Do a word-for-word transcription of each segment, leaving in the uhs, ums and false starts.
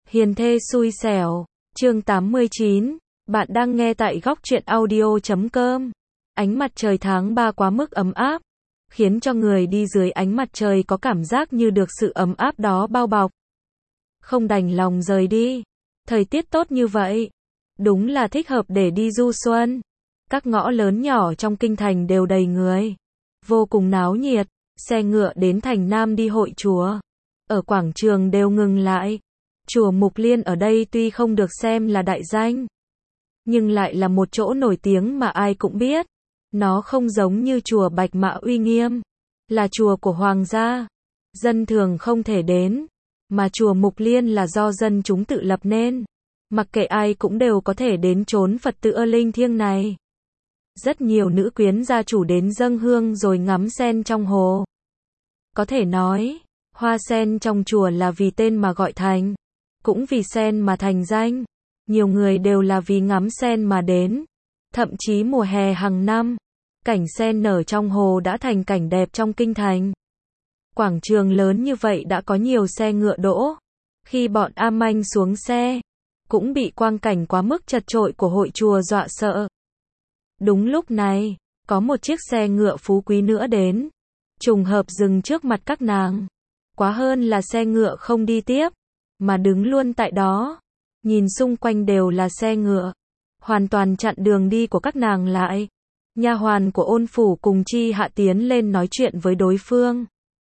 Hiền thê xui xẻo, chương tám mươi chín, bạn đang nghe tại góc truyện audio chấm com. Ánh mặt trời tháng ba quá mức ấm áp, khiến cho người đi dưới ánh mặt trời có cảm giác như được sự ấm áp đó bao bọc. Không đành lòng rời đi. Thời tiết tốt như vậy, đúng là thích hợp để đi du xuân. Các ngõ lớn nhỏ trong kinh thành đều đầy người, vô cùng náo nhiệt, xe ngựa đến thành Nam đi hội chùa. Ở quảng trường đều ngừng lại. Chùa Mục Liên ở đây tuy không được xem là đại danh, nhưng lại là một chỗ nổi tiếng mà ai cũng biết. Nó không giống như chùa Bạch Mã uy nghiêm, là chùa của hoàng gia, dân thường không thể đến, mà chùa Mục Liên là do dân chúng tự lập nên, mặc kệ ai cũng đều có thể đến chốn Phật tự linh thiêng này. Rất nhiều nữ quyến gia chủ đến dâng hương rồi ngắm sen trong hồ. Có thể nói, hoa sen trong chùa là vì tên mà gọi thành, cũng vì sen mà thành danh. Nhiều người đều là vì ngắm sen mà đến. Thậm chí mùa hè hàng năm, cảnh sen nở trong hồ đã thành cảnh đẹp trong kinh thành. Quảng trường lớn như vậy đã có nhiều xe ngựa đỗ. Khi bọn A Manh xuống xe, cũng bị quang cảnh quá mức chật chội của hội chùa dọa sợ. Đúng lúc này, có một chiếc xe ngựa phú quý nữa đến, trùng hợp dừng trước mặt các nàng. Quá hơn là xe ngựa không đi tiếp, mà đứng luôn tại đó. Nhìn xung quanh đều là xe ngựa, hoàn toàn chặn đường đi của các nàng lại. Nha hoàn của Ôn phủ cùng Chi Hạ tiến lên nói chuyện với đối phương.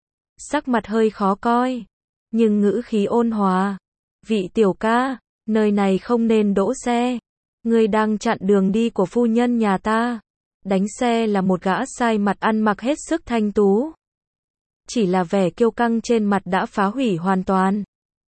Sắc mặt hơi khó coi, nhưng ngữ khí ôn hòa. Vị tiểu ca, nơi này không nên đỗ xe. Ngươi đang chặn đường đi của phu nhân nhà ta. Đánh xe là một gã sai mặt ăn mặc hết sức thanh tú. Chỉ là vẻ kiêu căng trên mặt đã phá hủy hoàn toàn.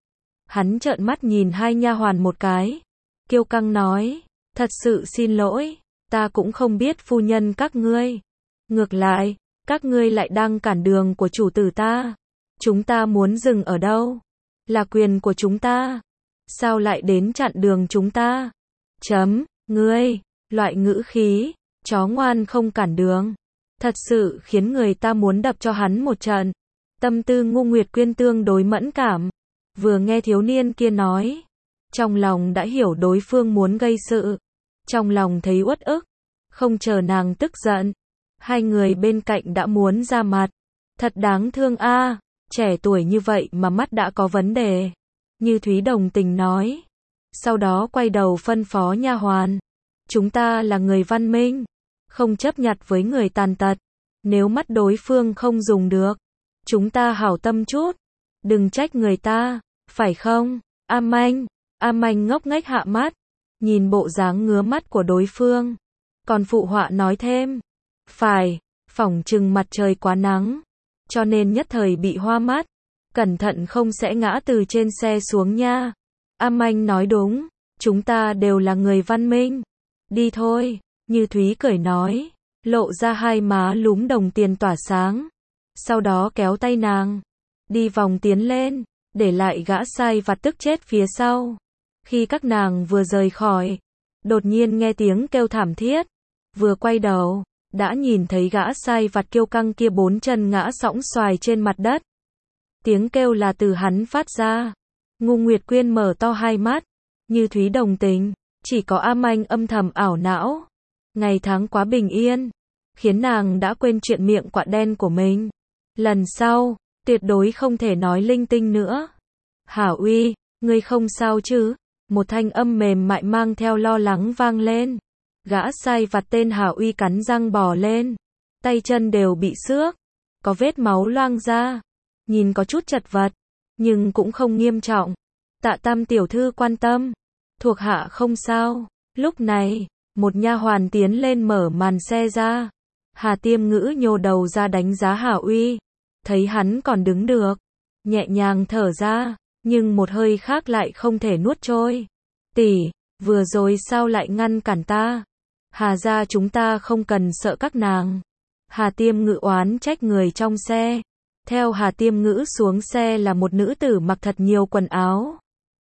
Hắn trợn mắt nhìn hai nha hoàn một cái, kiêu căng nói, thật sự xin lỗi, ta cũng không biết phu nhân các ngươi. Ngược lại, các ngươi lại đang cản đường của chủ tử ta. Chúng ta muốn dừng ở đâu? Là quyền của chúng ta. Sao lại đến chặn đường chúng ta? Chấm, ngươi, loại ngữ khí, chó ngoan không cản đường. Thật sự khiến người ta muốn đập cho hắn một trận. Tâm tư Ngu Nguyệt Quyên tương đối mẫn cảm. Vừa nghe thiếu niên kia nói, trong lòng đã hiểu đối phương muốn gây sự. Trong lòng thấy uất ức, không chờ nàng tức giận. Hai người bên cạnh đã muốn ra mặt. Thật đáng thương a, à, trẻ tuổi như vậy mà mắt đã có vấn đề. Như Thúy đồng tình nói. Sau đó quay đầu phân phó nha hoàn. Chúng ta là người văn minh, không chấp nhặt với người tàn tật. Nếu mắt đối phương không dùng được, chúng ta hảo tâm chút. Đừng trách người ta, phải không? A Manh, A Manh ngốc nghếch hạ mắt, nhìn bộ dáng ngứa mắt của đối phương. Còn phụ họa nói thêm, phải, phỏng chừng mặt trời quá nắng, cho nên nhất thời bị hoa mắt. Cẩn thận không sẽ ngã từ trên xe xuống nha. A Manh nói đúng, chúng ta đều là người văn minh. Đi thôi, Như Thúy cười nói, lộ ra hai má lúm đồng tiền tỏa sáng. Sau đó kéo tay nàng, đi vòng tiến lên, để lại gã sai vặt tức chết phía sau. Khi các nàng vừa rời khỏi, đột nhiên nghe tiếng kêu thảm thiết. Vừa quay đầu, đã nhìn thấy gã sai vặt kiêu căng kia bốn chân ngã sõng xoài trên mặt đất. Tiếng kêu là từ hắn phát ra. Ngu Nguyệt Quyên mở to hai mắt, Như Thúy đồng tình, chỉ có A Manh âm thầm ảo não. Ngày tháng quá bình yên, khiến nàng đã quên chuyện miệng quạ đen của mình. Lần sau, tuyệt đối không thể nói linh tinh nữa. Hảo Uy, ngươi không sao chứ? Một thanh âm mềm mại mang theo lo lắng vang lên. Gã sai vặt tên Hảo Uy cắn răng bò lên. Tay chân đều bị xước, có vết máu loang ra. Nhìn có chút chật vật, nhưng cũng không nghiêm trọng. Tạ Tam tiểu thư quan tâm, thuộc hạ không sao. Lúc này, một nha hoàn tiến lên mở màn xe ra. Hà Tiêm Ngữ nhô đầu ra đánh giá Hảo Uy. Thấy hắn còn đứng được, nhẹ nhàng thở ra, nhưng một hơi khác lại không thể nuốt trôi. Tỷ, vừa rồi sao lại ngăn cản ta? Hà gia chúng ta không cần sợ các nàng. Hà Tiêm Ngữ oán trách người trong xe. Theo Hà Tiêm Ngữ xuống xe là một nữ tử mặc thật nhiều quần áo.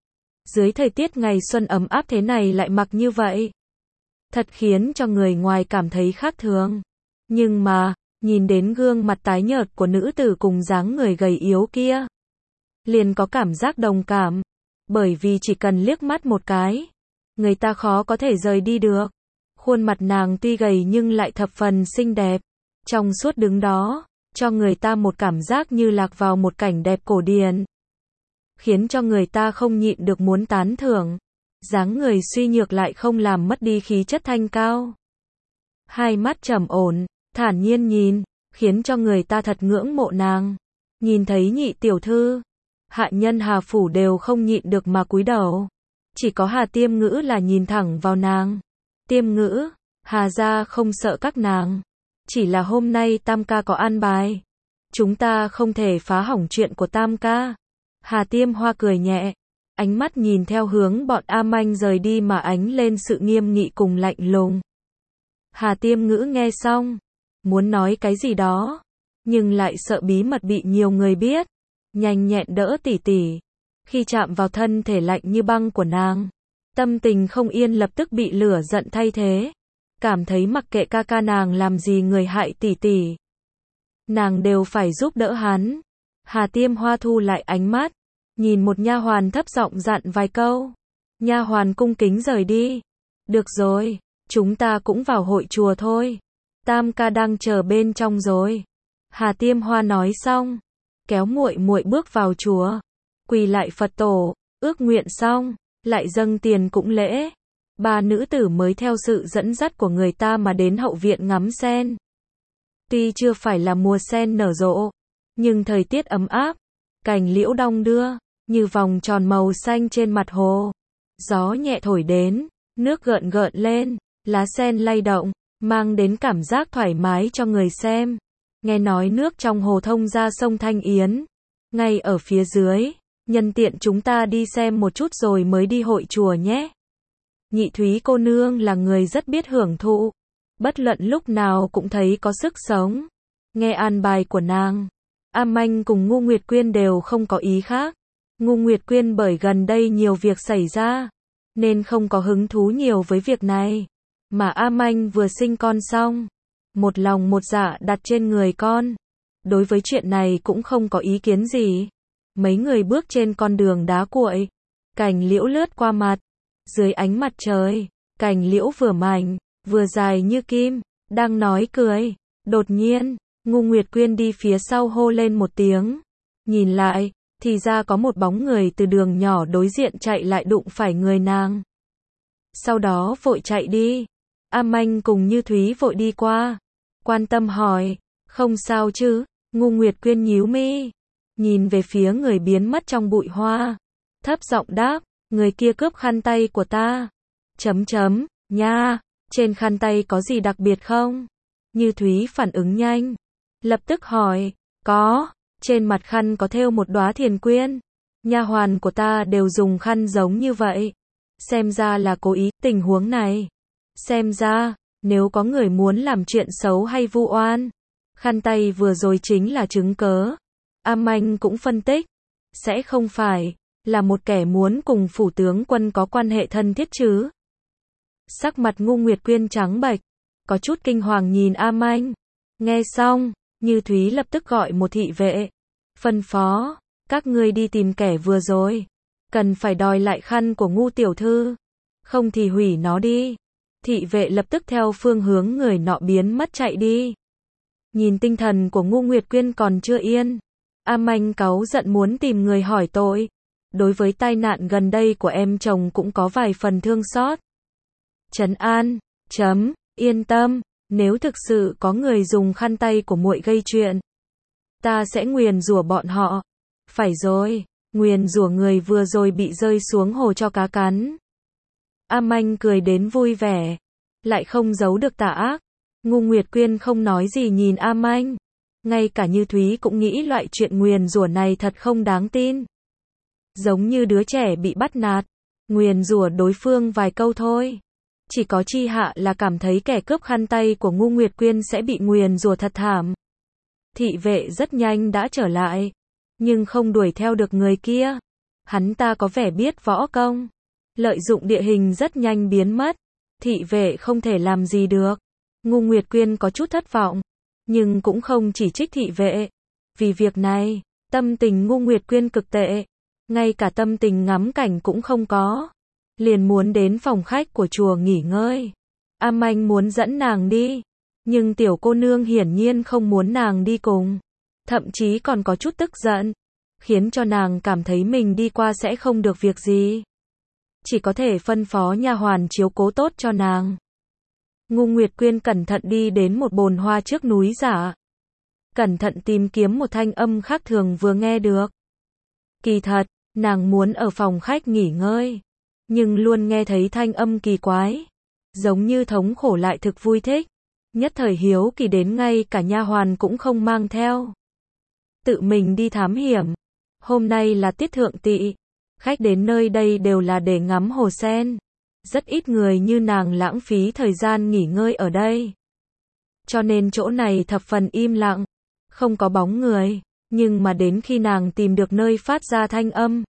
Dưới thời tiết ngày xuân ấm áp thế này lại mặc như vậy, thật khiến cho người ngoài cảm thấy khác thường. Nhưng mà, nhìn đến gương mặt tái nhợt của nữ tử cùng dáng người gầy yếu kia, liền có cảm giác đồng cảm. bởi vì chỉ cần liếc mắt một cái, người ta khó có thể rời đi được. Khuôn mặt nàng tuy gầy nhưng lại thập phần xinh đẹp, trong suốt đứng đó, cho người ta một cảm giác như lạc vào một cảnh đẹp cổ điển, khiến cho người ta không nhịn được muốn tán thưởng. Dáng người suy nhược lại không làm mất đi khí chất thanh cao. Hai mắt trầm ổn, thản nhiên nhìn, khiến cho người ta thật ngưỡng mộ nàng. Nhìn thấy nhị tiểu thư, hạ nhân Hà phủ đều không nhịn được mà cúi đầu. Chỉ có Hà Tiêm Ngữ là nhìn thẳng vào nàng. Tiêm Ngữ, Hà gia không sợ các nàng. Chỉ là hôm nay Tam ca có an bài. Chúng ta không thể phá hỏng chuyện của Tam ca. Hà Tiêm Hoa cười nhẹ, ánh mắt nhìn theo hướng bọn A Manh rời đi mà ánh lên sự nghiêm nghị cùng lạnh lùng. Hà Tiêm Ngữ nghe xong, muốn nói cái gì đó, nhưng lại sợ bí mật bị nhiều người biết, nhanh nhẹn đỡ tỷ tỷ. Khi chạm vào thân thể lạnh như băng của nàng, tâm tình không yên lập tức bị lửa giận thay thế, cảm thấy mặc kệ ca ca nàng làm gì người hại tỷ tỷ, nàng đều phải giúp đỡ hắn. Hà Tiêm Hoa thu lại ánh mắt, nhìn một nha hoàn thấp giọng dặn vài câu. Nha hoàn cung kính rời đi. Được rồi, chúng ta cũng vào hội chùa thôi. Tam ca đang chờ bên trong rồi. Hà Tiêm Hoa nói xong, kéo muội muội bước vào chùa, quỳ lại Phật tổ, ước nguyện xong, lại dâng tiền cũng lễ. Ba nữ tử mới theo sự dẫn dắt của người ta mà đến hậu viện ngắm sen. Tuy chưa phải là mùa sen nở rộ, nhưng thời tiết ấm áp, cành liễu đong đưa, như vòng tròn màu xanh trên mặt hồ. Gió nhẹ thổi đến, nước gợn gợn lên, lá sen lay động, mang đến cảm giác thoải mái cho người xem. Nghe nói nước trong hồ thông ra sông Thanh Yến, ngay ở phía dưới, nhân tiện chúng ta đi xem một chút rồi mới đi hội chùa nhé. Nhị Thúy cô nương là người rất biết hưởng thụ, bất luận lúc nào cũng thấy có sức sống. Nghe an bài của nàng, A Manh cùng Ngô Nguyệt Quyên đều không có ý khác. Ngô Nguyệt Quyên bởi gần đây nhiều việc xảy ra, nên không có hứng thú nhiều với việc này. Mà A Manh vừa sinh con xong, một lòng một dạ đặt trên người con. Đối với chuyện này cũng không có ý kiến gì. Mấy người bước trên con đường đá cuội, cành liễu lướt qua mặt. Dưới ánh mặt trời, cành liễu vừa mảnh, vừa dài như kim, đang nói cười. Đột nhiên, Ngô Nguyệt Quyên đi phía sau hô lên một tiếng. Nhìn lại, thì ra có một bóng người từ đường nhỏ đối diện chạy lại đụng phải người nàng. Sau đó vội chạy đi. A Manh cùng Như Thúy vội đi qua, quan tâm hỏi, không sao chứ? Ngô Nguyệt Quyên nhíu mi, nhìn về phía người biến mất trong bụi hoa, thấp giọng đáp, người kia cướp khăn tay của ta. Chấm chấm, nha, trên khăn tay có gì đặc biệt không? Như Thúy phản ứng nhanh, lập tức hỏi, có, trên mặt khăn có thêu một đóa thiền quyên. Nha hoàn của ta đều dùng khăn giống như vậy. Xem ra là cố ý. Tình huống này, xem ra, nếu có người muốn làm chuyện xấu hay vu oan, khăn tay vừa rồi chính là chứng cớ. A Manh cũng phân tích, sẽ không phải là một kẻ muốn cùng phủ tướng quân có quan hệ thân thiết chứ? Sắc mặt Ngô Nguyệt Quyên trắng bệch, có chút kinh hoàng nhìn A Manh. Nghe xong, Như Thúy lập tức gọi một thị vệ, phân phó, các ngươi đi tìm kẻ vừa rồi, cần phải đòi lại khăn của Ngô tiểu thư, không thì hủy nó đi. Thị vệ lập tức theo phương hướng người nọ biến mất chạy đi. Nhìn tinh thần của Ngô Nguyệt Quyên còn chưa yên, A Manh cáu giận muốn tìm người hỏi tội. Đối với tai nạn gần đây của em chồng cũng có vài phần thương xót. Trấn an, chấm, yên tâm, nếu thực sự có người dùng khăn tay của muội gây chuyện, ta sẽ nguyền rủa bọn họ. Phải rồi, nguyền rủa người vừa rồi bị rơi xuống hồ cho cá cắn. A Manh cười đến vui vẻ, lại không giấu được tà ác. Ngô Nguyệt Quyên không nói gì nhìn A Manh, ngay cả Như Thúy cũng nghĩ loại chuyện nguyền rủa này thật không đáng tin. Giống như đứa trẻ bị bắt nạt, nguyền rủa đối phương vài câu thôi. Chỉ có Chi Hạ là cảm thấy kẻ cướp khăn tay của Ngô Nguyệt Quyên sẽ bị nguyền rủa thật thảm. Thị vệ rất nhanh đã trở lại, nhưng không đuổi theo được người kia. Hắn ta có vẻ biết võ công, lợi dụng địa hình rất nhanh biến mất. Thị vệ không thể làm gì được. Ngô Nguyệt Quyên có chút thất vọng, nhưng cũng không chỉ trích thị vệ. Vì việc này, tâm tình Ngô Nguyệt Quyên cực tệ. ngay cả tâm tình ngắm cảnh cũng không có. Liền muốn đến phòng khách của chùa nghỉ ngơi. A Manh muốn dẫn nàng đi, nhưng tiểu cô nương hiển nhiên không muốn nàng đi cùng. Thậm chí còn có chút tức giận, khiến cho nàng cảm thấy mình đi qua sẽ không được việc gì. Chỉ có thể phân phó nha hoàn chiếu cố tốt cho nàng. Ngu Nguyệt Quyên cẩn thận đi đến một bồn hoa trước núi giả. Cẩn thận tìm kiếm một thanh âm khác thường vừa nghe được. Kỳ thật, nàng muốn ở phòng khách nghỉ ngơi, nhưng luôn nghe thấy thanh âm kỳ quái, giống như thống khổ lại thực vui thích. Nhất thời hiếu kỳ đến ngay cả nha hoàn cũng không mang theo. Tự mình đi thám hiểm. Hôm nay là tiết thượng tỵ, khách đến nơi đây đều là để ngắm hồ sen. Rất ít người như nàng lãng phí thời gian nghỉ ngơi ở đây. Cho nên chỗ này thập phần im lặng, không có bóng người, nhưng mà đến khi nàng tìm được nơi phát ra thanh âm,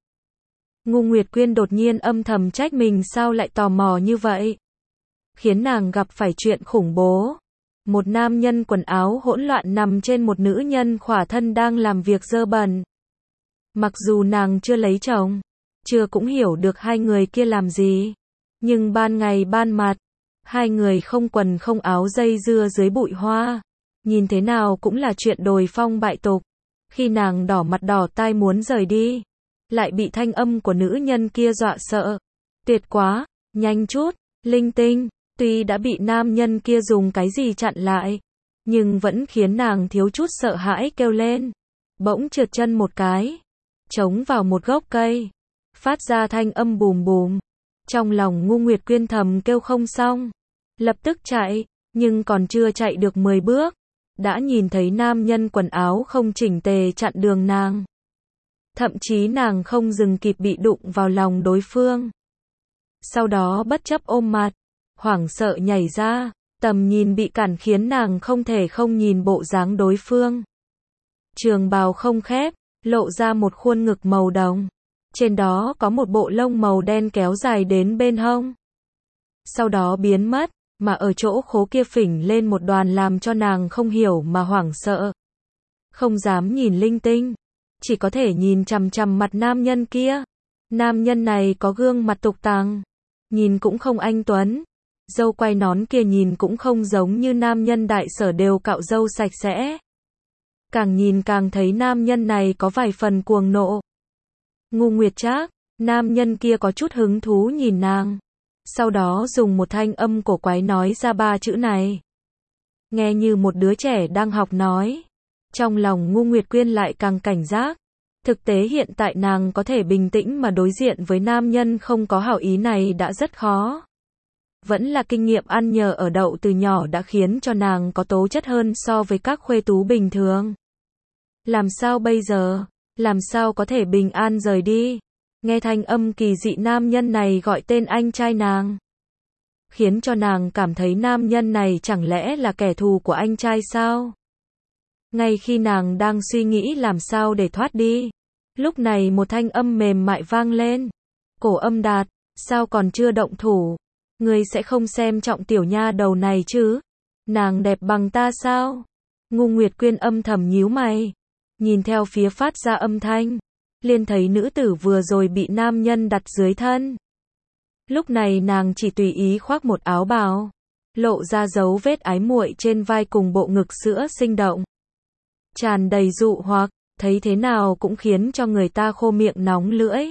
Ngu Nguyệt Quyên đột nhiên âm thầm trách mình sao lại tò mò như vậy. Khiến nàng gặp phải chuyện khủng bố. Một nam nhân quần áo hỗn loạn nằm trên một nữ nhân khỏa thân đang làm việc dơ bẩn. Mặc dù nàng chưa lấy chồng, chưa cũng hiểu được hai người kia làm gì, nhưng ban ngày ban mặt, hai người không quần không áo dây dưa dưới bụi hoa, nhìn thế nào cũng là chuyện đồi phong bại tục. Khi nàng đỏ mặt đỏ tai muốn rời đi, lại bị thanh âm của nữ nhân kia dọa sợ. Tuyệt quá, nhanh chút, linh tinh. Tuy đã bị nam nhân kia dùng cái gì chặn lại, nhưng vẫn khiến nàng thiếu chút sợ hãi kêu lên. Bỗng trượt chân một cái, chống vào một gốc cây, phát ra thanh âm bùm bùm. Trong lòng Ngu Nguyệt Quyên thầm kêu không xong, lập tức chạy, nhưng còn chưa chạy được mười bước, đã nhìn thấy nam nhân quần áo không chỉnh tề chặn đường nàng. Thậm chí nàng không dừng kịp bị đụng vào lòng đối phương. Sau đó bất chấp ôm mặt, hoảng sợ nhảy ra, tầm nhìn bị cản khiến nàng không thể không nhìn bộ dáng đối phương. Trường bào không khép, lộ ra một khuôn ngực màu đồng. Trên đó có một bộ lông màu đen kéo dài đến bên hông. Sau đó biến mất, mà ở chỗ khố kia phình lên một đoàn làm cho nàng không hiểu mà hoảng sợ. Không dám nhìn linh tinh, chỉ có thể nhìn chằm chằm mặt nam nhân kia. Nam nhân này có gương mặt tục tằng, nhìn cũng không anh tuấn. Dâu quay nón kia nhìn cũng không giống như nam nhân đại sở đều cạo râu sạch sẽ. Càng nhìn càng thấy nam nhân này có vài phần cuồng nộ. Ngu Nguyệt Trác, nam nhân kia có chút hứng thú nhìn nàng. Sau đó dùng một thanh âm cổ quái nói ra ba chữ này. Nghe như một đứa trẻ đang học nói. Trong lòng Ngu Nguyệt Quyên lại càng cảnh giác. Thực tế hiện tại nàng có thể bình tĩnh mà đối diện với nam nhân không có hảo ý này đã rất khó. Vẫn là kinh nghiệm ăn nhờ ở đậu từ nhỏ đã khiến cho nàng có tố chất hơn so với các khuê tú bình thường. Làm sao bây giờ? Làm sao có thể bình an rời đi? Nghe thanh âm kỳ dị nam nhân này gọi tên anh trai nàng. Khiến cho nàng cảm thấy nam nhân này chẳng lẽ là kẻ thù của anh trai sao? Ngay khi nàng đang suy nghĩ làm sao để thoát đi, lúc này một thanh âm mềm mại vang lên. Cổ Âm Đạt, sao còn chưa động thủ? Ngươi sẽ không xem trọng tiểu nha đầu này chứ? Nàng đẹp bằng ta sao? Ngu Nguyệt Quyên âm thầm nhíu mày, nhìn theo phía phát ra âm thanh, liền thấy nữ tử vừa rồi bị nam nhân đặt dưới thân. Lúc này nàng chỉ tùy ý khoác một áo bào, lộ ra dấu vết ái muội trên vai cùng bộ ngực sữa sinh động, tràn đầy dụ hoặc, thấy thế nào cũng khiến cho người ta khô miệng nóng lưỡi.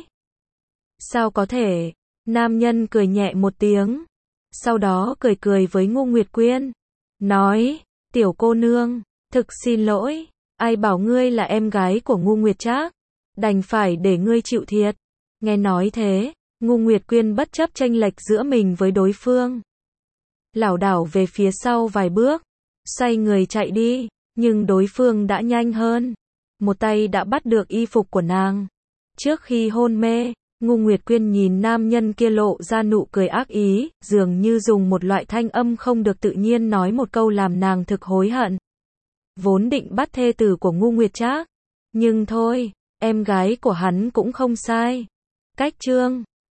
Sao có thể? Nam nhân cười nhẹ một tiếng, sau đó cười cười với Ngu Nguyệt Quyên, nói, tiểu cô nương, thực xin lỗi, ai bảo ngươi là em gái của Ngu Nguyệt Trác, đành phải để ngươi chịu thiệt. Nghe nói thế, Ngu Nguyệt Quyên bất chấp chênh lệch giữa mình với đối phương, lảo đảo về phía sau vài bước, xoay người chạy đi, nhưng đối phương đã nhanh hơn, một tay đã bắt được y phục của nàng. Trước khi hôn mê, Ngu Nguyệt Quyên nhìn nam nhân kia lộ ra nụ cười ác ý, dường như dùng một loại thanh âm không được tự nhiên nói một câu làm nàng thực hối hận. Vốn định bắt thê tử của Ngu Nguyệt Trác, nhưng thôi, em gái của hắn cũng không sai. Cách chương